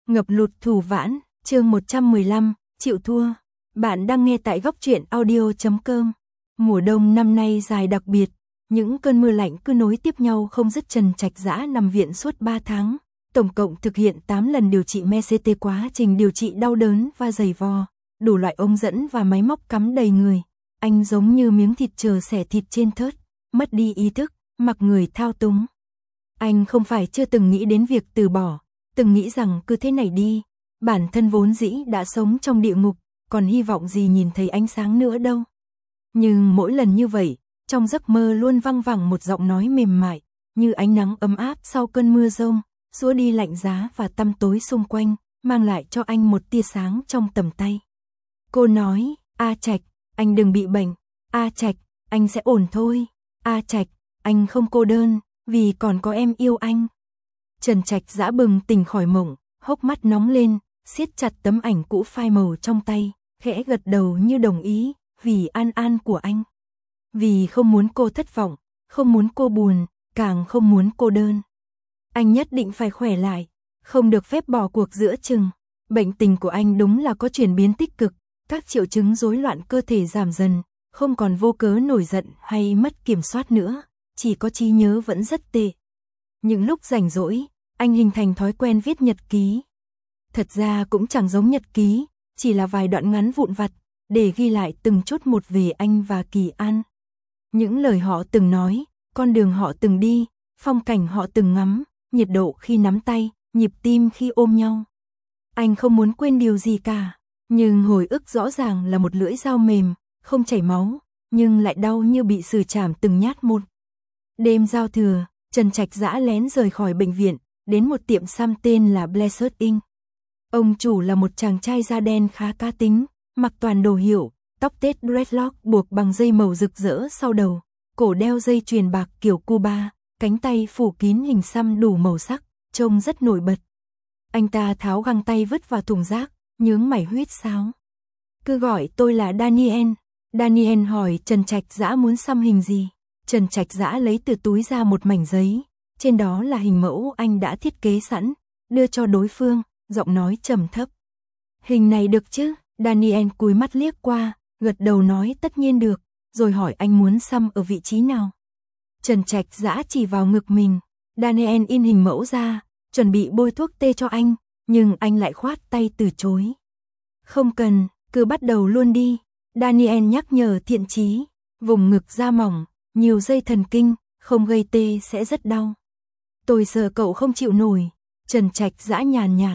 Ngập lụt Thù Vãn, chương 115, chịu thua. Bạn đang nghe tại góc truyện audio.com. Mùa đông năm nay dài đặc biệt, những cơn mưa lạnh cứ nối tiếp nhau không dứt. Trần Trạch Dã nằm viện suốt 3 tháng, tổng cộng thực hiện 8 lần điều trị MCT. Quá trình điều trị đau đớn và dày vò, đủ loại ống dẫn và máy móc cắm đầy người. Anh giống như miếng thịt chờ xẻ thịt trên thớt, mất đi ý thức, mặc người thao túng. Anh không phải chưa từng nghĩ đến việc từ bỏ, từng nghĩ rằng cứ thế này đi, bản thân vốn dĩ đã sống trong địa ngục, còn hy vọng gì nhìn thấy ánh sáng nữa đâu. Nhưng mỗi lần như vậy, trong giấc mơ luôn văng vẳng một giọng nói mềm mại, như ánh nắng ấm áp sau cơn mưa giông, xua đi lạnh giá và tăm tối xung quanh, mang lại cho anh một tia sáng trong tầm tay. Cô nói, A Trạch, anh đừng bị bệnh, A Trạch, anh sẽ ổn thôi, A Trạch, anh không cô đơn, vì còn có em yêu anh. Trần Trạch Dã bừng tỉnh khỏi mộng, hốc mắt nóng lên, siết chặt tấm ảnh cũ phai màu trong tay, khẽ gật đầu như đồng ý, vì An An của anh. Vì không muốn cô thất vọng, không muốn cô buồn, càng không muốn cô đơn. Anh nhất định phải khỏe lại, không được phép bỏ cuộc giữa chừng. Bệnh tình của anh đúng là có chuyển biến tích cực, các triệu chứng rối loạn cơ thể giảm dần, không còn vô cớ nổi giận hay mất kiểm soát nữa, chỉ có trí nhớ vẫn rất tệ. Những lúc rảnh rỗi, anh hình thành thói quen viết nhật ký. Thật ra cũng chẳng giống nhật ký, chỉ là vài đoạn ngắn vụn vặt, để ghi lại từng chút một về anh và Kỳ An. Những lời họ từng nói, con đường họ từng đi, phong cảnh họ từng ngắm, nhiệt độ khi nắm tay, nhịp tim khi ôm nhau. Anh không muốn quên điều gì cả, nhưng hồi ức rõ ràng là một lưỡi dao mềm, không chảy máu, nhưng lại đau như bị xử trảm từng nhát một. Đêm giao thừa, Trần Trạch Dã lén rời khỏi bệnh viện, đến một tiệm xăm tên là Blessed Ink. Ông chủ là một chàng trai da đen khá cá tính, mặc toàn đồ hiệu, tóc tết dreadlock buộc bằng dây màu rực rỡ sau đầu, cổ đeo dây chuyền bạc kiểu Cuba, cánh tay phủ kín hình xăm đủ màu sắc, trông rất nổi bật. Anh ta tháo găng tay vứt vào thùng rác, nhướng mày huýt sáo. Cứ gọi tôi là Daniel. Daniel hỏi Trần Trạch Dã muốn xăm hình gì. Trần Trạch Dã lấy từ túi ra một mảnh giấy, trên đó là hình mẫu anh đã thiết kế sẵn, đưa cho đối phương, giọng nói trầm thấp. Hình này được chứ? Daniel cúi mắt liếc qua, gật đầu nói tất nhiên được, rồi hỏi anh muốn xăm ở vị trí nào. Trần Trạch Dã chỉ vào ngực mình, Daniel in hình mẫu ra, chuẩn bị bôi thuốc tê cho anh, nhưng anh lại khoát tay từ chối. Không cần, cứ bắt đầu luôn đi, Daniel nhắc nhở thiện chí, vùng ngực da mỏng, nhiều dây thần kinh, không gây tê sẽ rất đau. Tôi sợ cậu không chịu nổi. Trần Trạch Dã nhàn nhạt,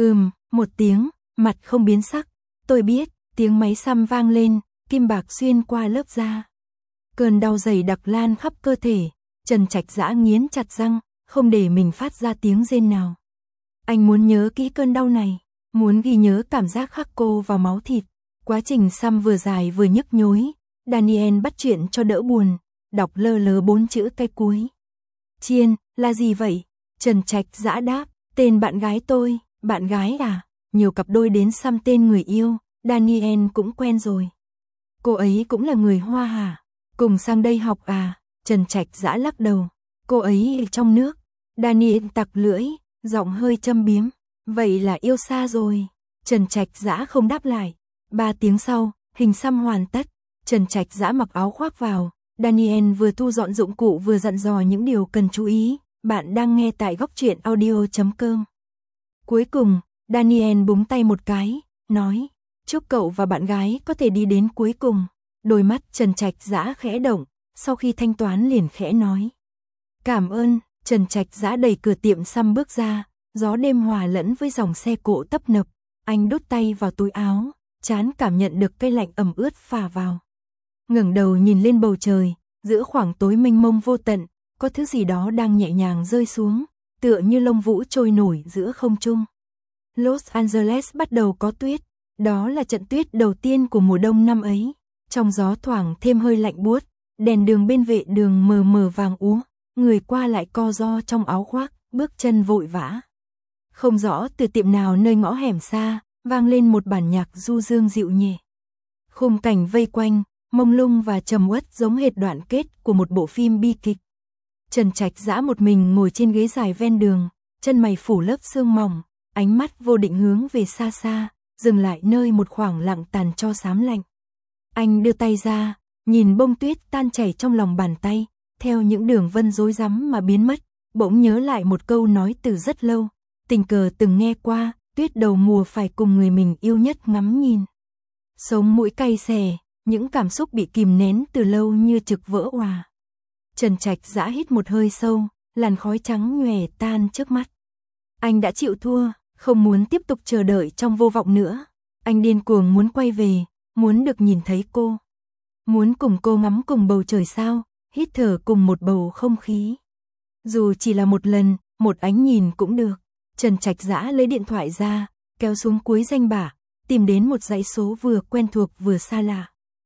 một tiếng, mặt không biến sắc. Tôi biết, tiếng máy xăm vang lên, kim bạc xuyên qua lớp da. Cơn đau dày đặc lan khắp cơ thể, Trần Trạch Dã nghiến chặt răng, không để mình phát ra tiếng rên nào. Anh muốn nhớ kỹ cơn đau này, muốn ghi nhớ cảm giác khắc cô vào máu thịt. Quá trình xăm vừa dài vừa nhức nhối, Daniel bắt chuyện cho đỡ buồn, đọc lơ lớ 4 chữ cái cuối. Chiên, là gì vậy? Trần Trạch Dã đáp, tên bạn gái tôi. Bạn gái à? Nhiều cặp đôi đến xăm tên người yêu, Daniel cũng quen rồi. Cô ấy cũng là người Hoa hả? Cùng sang đây học à? Trần Trạch Dã lắc đầu. Cô ấy ở trong nước. Daniel tặc lưỡi, giọng hơi châm biếm. Vậy là yêu xa rồi. Trần Trạch Dã không đáp lại. 3 tiếng sau, hình xăm hoàn tất. Trần Trạch Dã mặc áo khoác vào. Daniel vừa thu dọn dụng cụ vừa dặn dò những điều cần chú ý. Bạn đang nghe tại góc truyện audio.com. Cuối cùng, Daniel búng tay một cái, nói, chúc cậu và bạn gái có thể đi đến cuối cùng. Đôi mắt Trần Trạch Dã khẽ động, sau khi thanh toán liền khẽ nói. Cảm ơn. Trần Trạch Dã đẩy cửa tiệm xăm bước ra, gió đêm hòa lẫn với dòng xe cộ tấp nập. Anh đút tay vào túi áo, trán cảm nhận được cái lạnh ẩm ướt phả vào. Ngẩng đầu nhìn lên bầu trời, giữa khoảng tối mênh mông vô tận, có thứ gì đó đang nhẹ nhàng rơi xuống, tựa như lông vũ trôi nổi giữa không trung. Los Angeles bắt đầu có tuyết, đó là trận tuyết đầu tiên của mùa đông năm ấy. Trong gió thoảng thêm hơi lạnh buốt, đèn đường bên vệ đường mờ mờ vàng úa, người qua lại co ro trong áo khoác, bước chân vội vã. Không rõ từ tiệm nào nơi ngõ hẻm xa, vang lên một bản nhạc du dương dịu nhẹ. Khung cảnh vây quanh, mông lung và trầm uất giống hệt đoạn kết của một bộ phim bi kịch. Trần Trạch Dã một mình ngồi trên ghế dài ven đường, chân mày phủ lớp sương mỏng, ánh mắt vô định hướng về xa xa, dừng lại nơi một khoảng lặng tàn tro xám lạnh. Anh đưa tay ra, nhìn bông tuyết tan chảy trong lòng bàn tay, theo những đường vân rối rắm mà biến mất, bỗng nhớ lại một câu nói từ rất lâu, tình cờ từng nghe qua, tuyết đầu mùa phải cùng người mình yêu nhất ngắm nhìn. Sống mũi cay xè, những cảm xúc bị kìm nén từ lâu như trực vỡ òa. Trần Trạch Dã hít một hơi sâu, làn khói trắng nhòe tan trước mắt. Anh đã chịu thua, không muốn tiếp tục chờ đợi trong vô vọng nữa. Anh điên cuồng muốn quay về, muốn được nhìn thấy cô. Muốn cùng cô ngắm cùng bầu trời sao, hít thở cùng một bầu không khí. Dù chỉ là một lần, một ánh nhìn cũng được. Trần Trạch Dã lấy điện thoại ra, kéo xuống cuối danh bạ, tìm đến một dãy số vừa quen thuộc vừa xa lạ.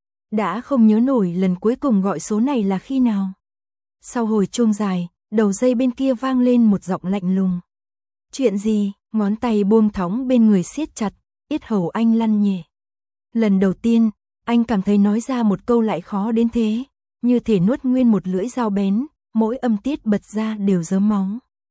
Đã không nhớ nổi lần cuối cùng gọi số này là khi nào. Sau hồi chuông dài, đầu dây bên kia vang lên một giọng lạnh lùng. Chuyện gì? Ngón tay buông thõng bên người siết chặt, yết hầu anh lăn nhẹ. Lần đầu tiên, anh cảm thấy nói ra một câu lại khó đến thế, như thể nuốt nguyên một lưỡi dao bén, mỗi âm tiết bật ra đều rớm máu.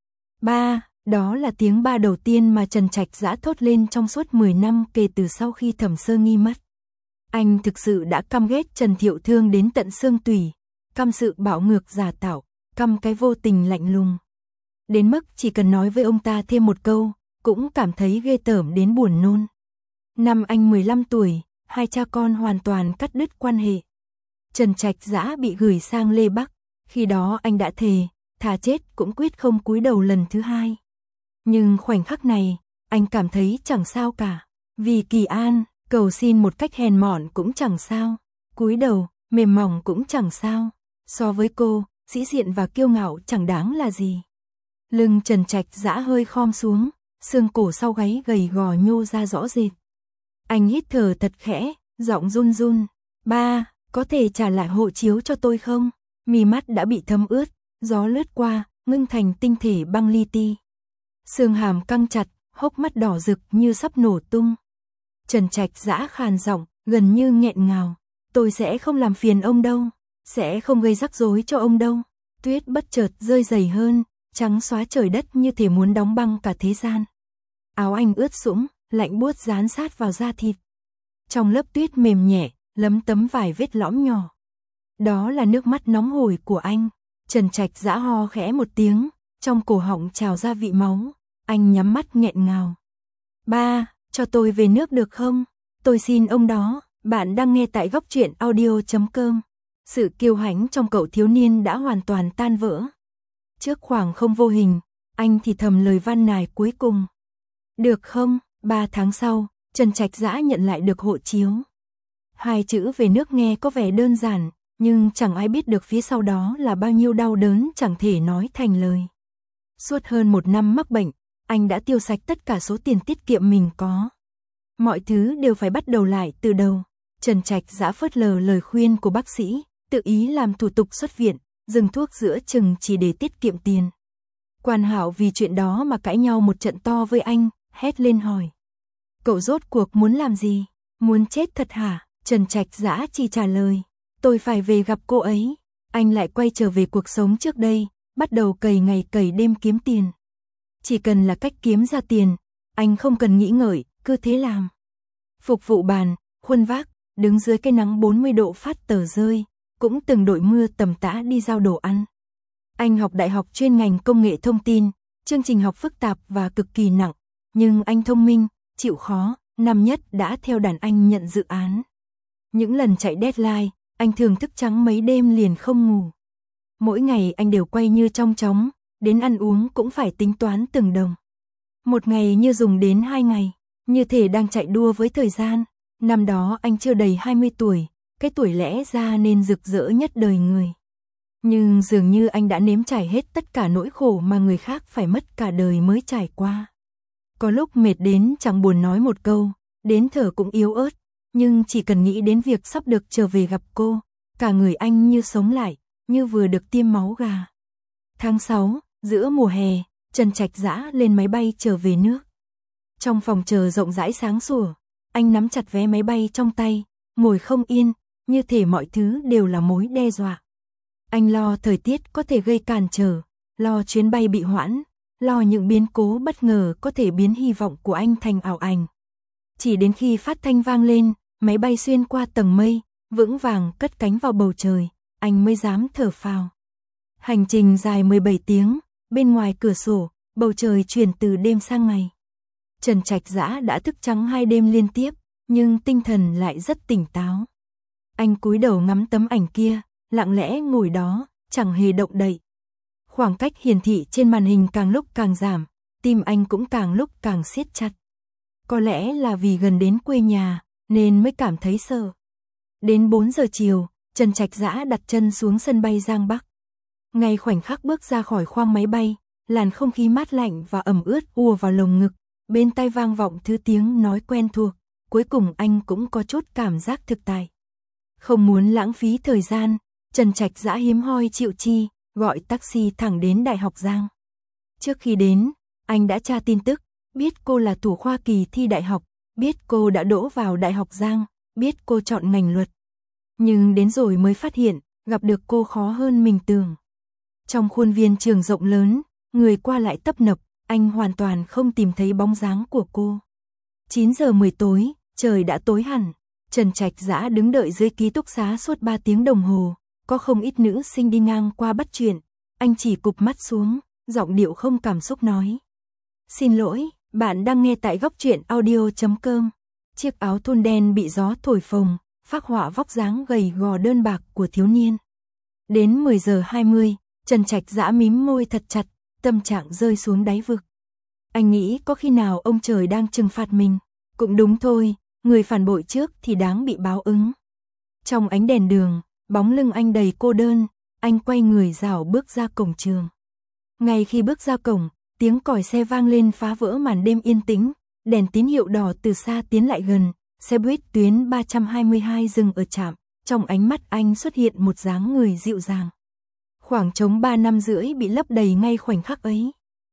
Ba, đó là tiếng ba đầu tiên mà Trần Trạch Dã thốt lên trong suốt 10 năm kể từ sau khi Thẩm Sơ Nghi mất. Anh thực sự đã căm ghét Trần Thiệu Thương đến tận xương tủy, căm sự bạo ngược giả tạo, căm cái vô tình lạnh lùng. Đến mức chỉ cần nói với ông ta thêm một câu, cũng cảm thấy ghê tởm đến buồn nôn. Năm anh 15 tuổi, hai cha con hoàn toàn cắt đứt quan hệ. Trần Trạch Dã bị gửi sang Lê Bắc, khi đó anh đã thề, thà chết cũng quyết không cúi đầu lần thứ hai. Nhưng khoảnh khắc này, anh cảm thấy chẳng sao cả. Vì Kỳ An, cầu xin một cách hèn mọn cũng chẳng sao, cúi đầu, mềm mỏng cũng chẳng sao. So với cô, sĩ diện và kiêu ngạo chẳng đáng là gì. Lưng Trần Trạch Dã hơi khom xuống, xương cổ sau gáy gầy gò nhô ra rõ rệt. Anh hít thở thật khẽ, giọng run run. Ba, có thể trả lại hộ chiếu cho tôi không? Mí mắt đã bị thấm ướt, gió lướt qua, ngưng thành tinh thể băng li ti. Xương hàm căng chặt, hốc mắt đỏ rực như sắp nổ tung. Trần Trạch Dã khàn giọng, gần như nghẹn ngào. Tôi sẽ không làm phiền ông đâu, sẽ không gây rắc rối cho ông đâu. Tuyết bất chợt rơi dày hơn, trắng xóa trời đất như thể muốn đóng băng cả thế gian. Áo anh ướt sũng, lạnh buốt dán sát vào da thịt. Trong lớp tuyết mềm nhẹ, lấm tấm vài vết lõm nhỏ. Đó là nước mắt nóng hổi của anh. Trần Trạch Dã ho khẽ một tiếng, trong cổ họng trào ra vị máu. Anh nhắm mắt nghẹn ngào. Ba, cho tôi về nước được không? Tôi xin ông đó. Bạn đang nghe tại Góc Truyện Audio.com. Sự kiêu hãnh trong cậu thiếu niên đã hoàn toàn tan vỡ. Trước khoảng không vô hình, anh thì thầm lời van nài cuối cùng. Được không? 3 tháng sau, Trần Trạch Dã nhận lại được hộ chiếu. Hai chữ về nước nghe có vẻ đơn giản, nhưng chẳng ai biết được phía sau đó là bao nhiêu đau đớn chẳng thể nói thành lời. Suốt hơn 1 năm mắc bệnh, anh đã tiêu sạch tất cả số tiền tiết kiệm mình có. Mọi thứ đều phải bắt đầu lại từ đầu. Trần Trạch Dã phớt lờ lời khuyên của bác sĩ, tự ý làm thủ tục xuất viện, dừng thuốc giữa chừng chỉ để tiết kiệm tiền. Quan Hạo vì chuyện đó mà cãi nhau một trận to với anh, hét lên hỏi. Cậu rốt cuộc muốn làm gì? Muốn chết thật hả? Trần Trạch Dã chỉ trả lời. Tôi phải về gặp cô ấy. Anh lại quay trở về cuộc sống trước đây, bắt đầu cày ngày cày đêm kiếm tiền. Chỉ cần là cách kiếm ra tiền, anh không cần nghĩ ngợi, cứ thế làm. Phục vụ bàn, khuân vác, đứng dưới cái nắng 40 độ phát tờ rơi, cũng từng đội mưa tầm tã đi giao đồ ăn. Anh học đại học chuyên ngành công nghệ thông tin, chương trình học phức tạp và cực kỳ nặng, nhưng anh thông minh, chịu khó, năm nhất đã theo đàn anh nhận dự án. Những lần chạy deadline, anh thường thức trắng mấy đêm liền không ngủ. Mỗi ngày anh đều quay như trong chóng, đến ăn uống cũng phải tính toán từng đồng. Một ngày như dùng đến 2 ngày, như thể đang chạy đua với thời gian. Năm đó anh chưa đầy 20 tuổi, cái tuổi lẽ ra nên rực rỡ nhất đời người. Nhưng dường như anh đã nếm trải hết tất cả nỗi khổ mà người khác phải mất cả đời mới trải qua. Có lúc mệt đến chẳng buồn nói một câu, đến thở cũng yếu ớt, nhưng chỉ cần nghĩ đến việc sắp được trở về gặp cô, cả người anh như sống lại, như vừa được tiêm máu gà. Tháng 6, giữa mùa hè, Trần Trạch Dã lên máy bay trở về nước. Trong phòng chờ rộng rãi sáng sủa, anh nắm chặt vé máy bay trong tay, ngồi không yên, như thể mọi thứ đều là mối đe dọa. Anh lo thời tiết có thể gây cản trở, lo chuyến bay bị hoãn, lo những biến cố bất ngờ có thể biến hy vọng của anh thành ảo ảnh. Chỉ đến khi phát thanh vang lên, máy bay xuyên qua tầng mây, vững vàng cất cánh vào bầu trời, anh mới dám thở phào. Hành trình dài 17 tiếng, bên ngoài cửa sổ, bầu trời chuyển từ đêm sang ngày. Trần Trạch Dã đã thức trắng 2 đêm liên tiếp, nhưng tinh thần lại rất tỉnh táo. Anh cúi đầu ngắm tấm ảnh kia, lặng lẽ ngồi đó, chẳng hề động đậy. Khoảng cách hiển thị trên màn hình càng lúc càng giảm, tim anh cũng càng lúc càng siết chặt. Có lẽ là vì gần đến quê nhà, nên mới cảm thấy sợ. Đến 4 giờ chiều, Trần Trạch Dã đặt chân xuống sân bay Giang Bắc. Ngay khoảnh khắc bước ra khỏi khoang máy bay, làn không khí mát lạnh và ẩm ướt ùa vào lồng ngực, bên tai vang vọng thứ tiếng nói quen thuộc, cuối cùng anh cũng có chút cảm giác thực tại. Không muốn lãng phí thời gian, Trần Trạch Dã hiếm hoi chịu chi, gọi taxi thẳng đến Đại học Giang. Trước khi đến, anh đã tra tin tức, biết cô là thủ khoa kỳ thi đại học, biết cô đã đỗ vào Đại học Giang, biết cô chọn ngành luật. Nhưng đến rồi mới phát hiện, gặp được cô khó hơn mình tưởng. Trong khuôn viên trường rộng lớn, người qua lại tấp nập, anh hoàn toàn không tìm thấy bóng dáng của cô. 9 giờ 10 tối, trời đã tối hẳn. Trần Trạch Dã đứng đợi dưới ký túc xá suốt 3 tiếng đồng hồ, có không ít nữ sinh đi ngang qua bắt chuyện, anh chỉ cụp mắt xuống, giọng điệu không cảm xúc nói. Xin lỗi, bạn đang nghe tại Góc Truyện Audio.com. Chiếc áo thun đen bị gió thổi phồng, phác họa vóc dáng gầy gò đơn bạc của thiếu niên. Đến 10 giờ 20, Trần Trạch Dã mím môi thật chặt, tâm trạng rơi xuống đáy vực. Anh nghĩ có khi nào ông trời đang trừng phạt mình, cũng đúng thôi. Người phản bội trước thì đáng bị báo ứng. Trong ánh đèn đường, bóng lưng anh đầy cô đơn, anh quay người rảo bước ra cổng trường. Ngay khi bước ra cổng, tiếng còi xe vang lên phá vỡ màn đêm yên tĩnh, đèn tín hiệu đỏ từ xa tiến lại gần, xe buýt tuyến 322 dừng ở trạm, trong ánh mắt anh xuất hiện một dáng người dịu dàng. Khoảng trống 3 năm rưỡi bị lấp đầy ngay khoảnh khắc ấy.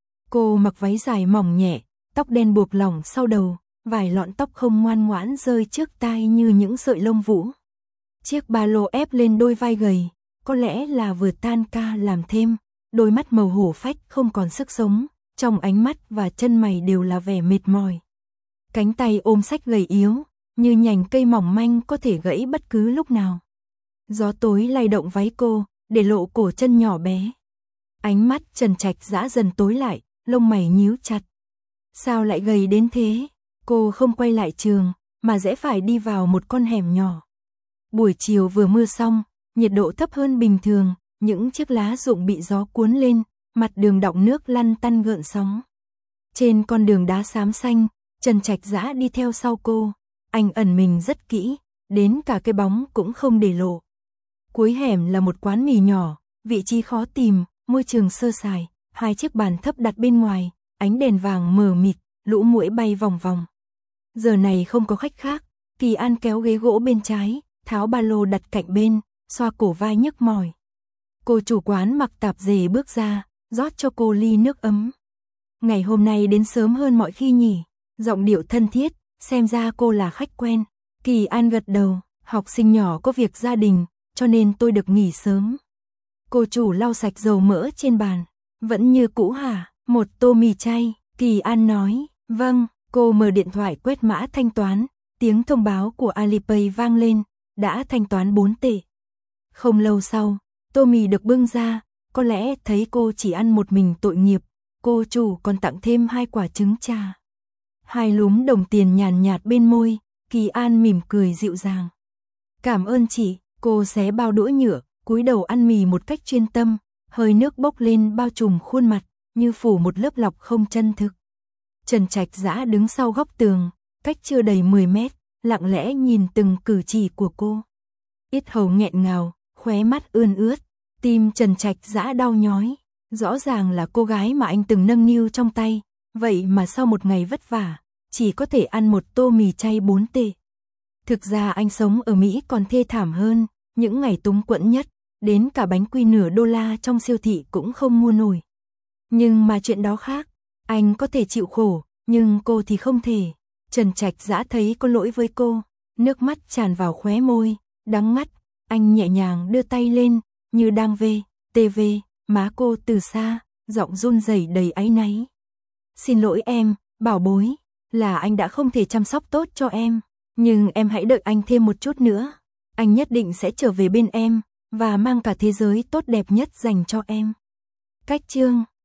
Cô mặc váy dài mỏng nhẹ, tóc đen buộc lỏng sau đầu. Vài lọn tóc không ngoan ngoãn rơi trước tai như những sợi lông vũ. Chiếc ba lô ép lên đôi vai gầy, có lẽ là vừa tan ca làm thêm, đôi mắt màu hổ phách không còn sức sống, trong ánh mắt và chân mày đều là vẻ mệt mỏi. Cánh tay ôm sách gầy yếu, như nhành cây mỏng manh có thể gãy bất cứ lúc nào. Gió tối lay động váy cô, để lộ cổ chân nhỏ bé. Ánh mắt Trần Trạch Dã dần tối lại, lông mày nhíu chặt. Sao lại gầy đến thế? Cô không quay lại trường, mà rẽ phải đi vào một con hẻm nhỏ. Buổi chiều vừa mưa xong, nhiệt độ thấp hơn bình thường, những chiếc lá rụng bị gió cuốn lên, mặt đường đọng nước lăn tăn gợn sóng. Trên con đường đá xám xanh, Trần Trạch Dã đi theo sau cô, anh ẩn mình rất kỹ, đến cả cái bóng cũng không để lộ. Cuối hẻm là một quán mì nhỏ, vị trí khó tìm, môi trường sơ sài, 2 chiếc bàn thấp đặt bên ngoài, ánh đèn vàng mờ mịt, lũ muỗi bay vòng vòng. Giờ này không có khách khác, Kỳ An kéo ghế gỗ bên trái, tháo ba lô đặt cạnh bên, xoa cổ vai nhức mỏi. Cô chủ quán mặc tạp dề bước ra, rót cho cô ly nước ấm. Ngày hôm nay đến sớm hơn mọi khi nhỉ, giọng điệu thân thiết, xem ra cô là khách quen. Kỳ An gật đầu, học sinh nhỏ có việc gia đình, cho nên tôi được nghỉ sớm. Cô chủ lau sạch dầu mỡ trên bàn, vẫn như cũ hả, một tô mì chay, Kỳ An nói, vâng. Cô mở điện thoại quét mã thanh toán, tiếng thông báo của Alipay vang lên, đã thanh toán 4 tệ. Không lâu sau, tô mì được bưng ra, có lẽ thấy cô chỉ ăn một mình tội nghiệp, cô chủ còn tặng thêm 2 quả trứng trà. 2 lúm đồng tiền nhàn nhạt bên môi, Kỳ An mỉm cười dịu dàng. Cảm ơn chị, cô xé bao đũa nhựa, cúi đầu ăn mì một cách chuyên tâm, hơi nước bốc lên bao trùm khuôn mặt, như phủ một lớp lọc không chân thực. Trần Trạch Dã đứng sau góc tường, cách chưa đầy 10 mét, lặng lẽ nhìn từng cử chỉ của cô. Yết hầu nghẹn ngào, khóe mắt ươn ướt, tim Trần Trạch Dã đau nhói. Rõ ràng là cô gái mà anh từng nâng niu trong tay, vậy mà sau một ngày vất vả, chỉ có thể ăn một tô mì chay 4 tệ. Thực ra anh sống ở Mỹ còn thê thảm hơn, những ngày túng quẫn nhất, đến cả bánh quy nửa đô la trong siêu thị cũng không mua nổi. Nhưng mà chuyện đó khác, anh có thể chịu khổ, nhưng cô thì không thể. Trần Trạch Dã thấy có lỗi với cô, nước mắt tràn vào khóe môi, đắng ngắt, anh nhẹ nhàng đưa tay lên, như đang ve, má cô từ xa, giọng run rẩy đầy áy náy. Xin lỗi em, bảo bối, là anh đã không thể chăm sóc tốt cho em, nhưng em hãy đợi anh thêm một chút nữa. Anh nhất định sẽ trở về bên em, và mang cả thế giới tốt đẹp nhất dành cho em. Cách chương